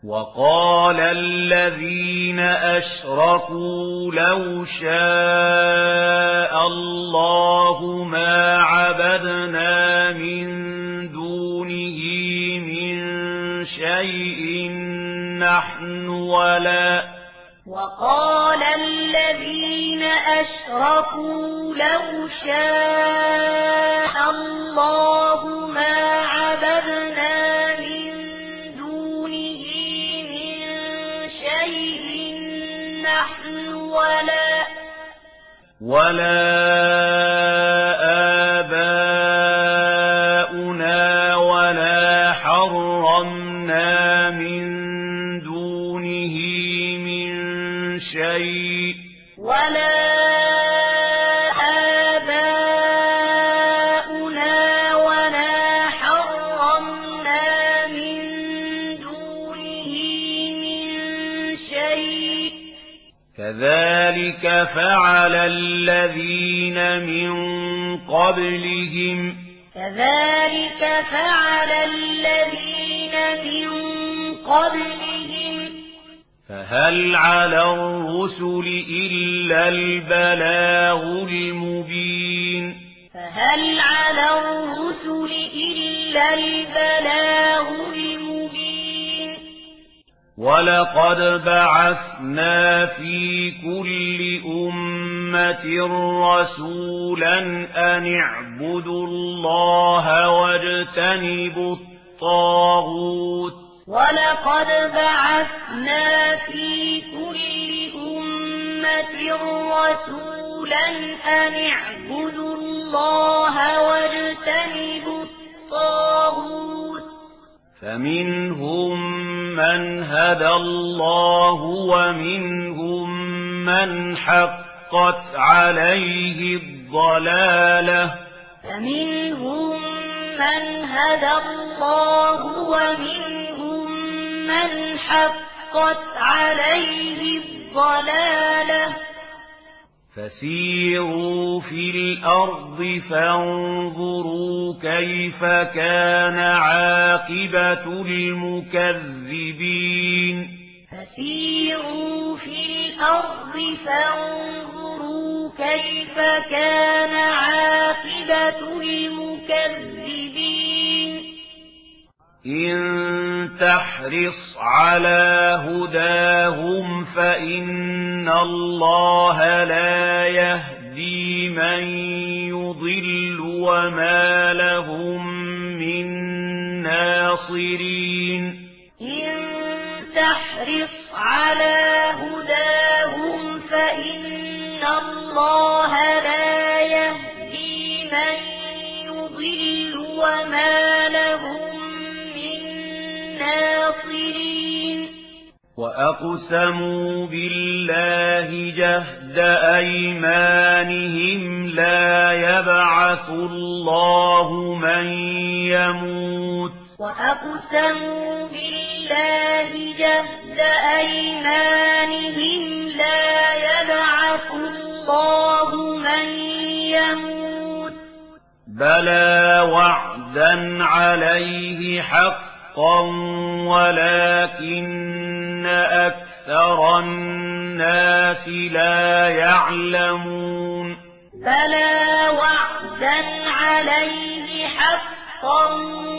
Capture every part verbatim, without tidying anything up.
وقال الذين أشركوا لو شاء الله ما عبدنا من دونه من شيء نحن ولا وقال الذين أشركوا لو شاء الله ما عبدنا من دونه من شيء نحن ولا ولا آباؤنا ولا حرمنا من دونه من شيء ولا آباؤنا ولا حرمنا من دونه من شيء كذلك فعل الذين من قبلهم كذلك فعل الذين من قبلهم فهل على الرسل إلا البلاغ المبين فهل على الرسل إلا البلاغ المبين ولقد بعثنا في كل أمة رسولا أن اعبدوا الله واجتنبوا الطاغوت ولقد بعثنا في كل أمة رسولا أن اعبدوا الله واجتنبوا الطاغوت فمنهم من هدى الله ومنهم من حقت عليه الضلالة فمنهم من هدى الله ومنهم من حقت عليه الضلالة فسيروا في الأرض فانظروا كيف كان عاقبة المكذبين فسيروا في الأرض فانظروا كيف كان عاقبة المكذبين إن تحرص على هداهم فإن الله لا يهدي من يضل وما لهم من ناصرين إن تحرص على هداهم فإن الله لا يهدي من يضل وما لهم ناصرين وأقسموا بالله جهد أيمانهم لا يبعث الله من يموت وأقسموا بالله جهد أيمانهم لا يبعث الله من يموت بلى وعدا عليه حقا ولكن أكثر الناس لا يعلمون بلى وعدا عليه حقا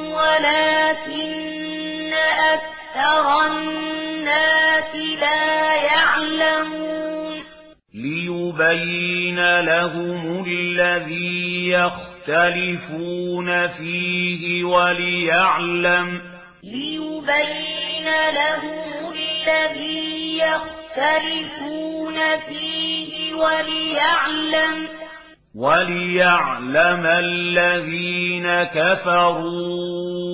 ولكن أكثر الناس لا يعلمون ليبين لهم الذي يختلفون فيه وليعلم ليبين لهم الذي يختلفون فيه وليعلم وليعلم الذين كفروا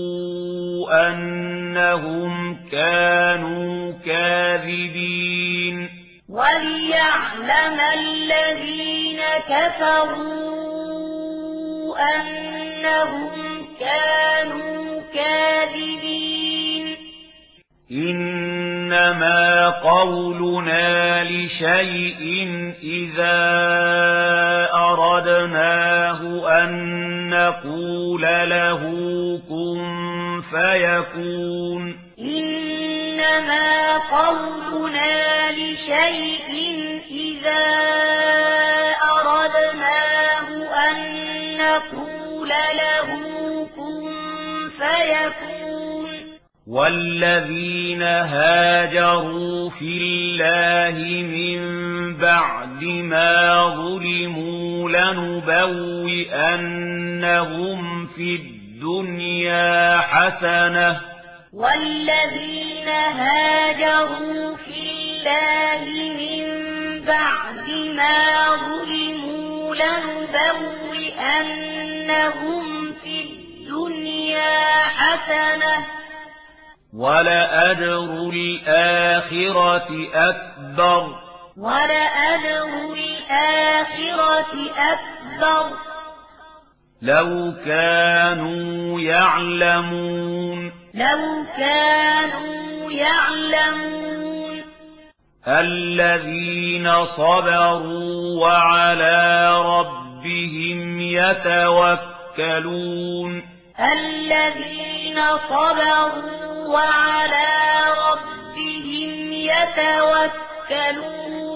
أنهم كانوا كاذبين وليعلم الذين كفروا أنهم كانوا كاذبين إنما قولنا لشيء إذا أردناه أن نقول له كن فيكون إنما إنما قولنا لشيء إذا أردناه أن نقول له كن فيكون والذين هاجروا في الله من بعد ما ظلموا لنبوئنهم في الدنيا حسنة والذين هاجروا في الله من بعد ما ظلموا لنبوئنهم في الدنيا حسنة ولأجر الآخرة أكبر ولأجر الآخرة أكبر لو كانوا يعلمون لو كانوا يعلمون الذين صبروا وعلى ربهم يتوكلون الذين صبروا وعلى ربهم يتوكلون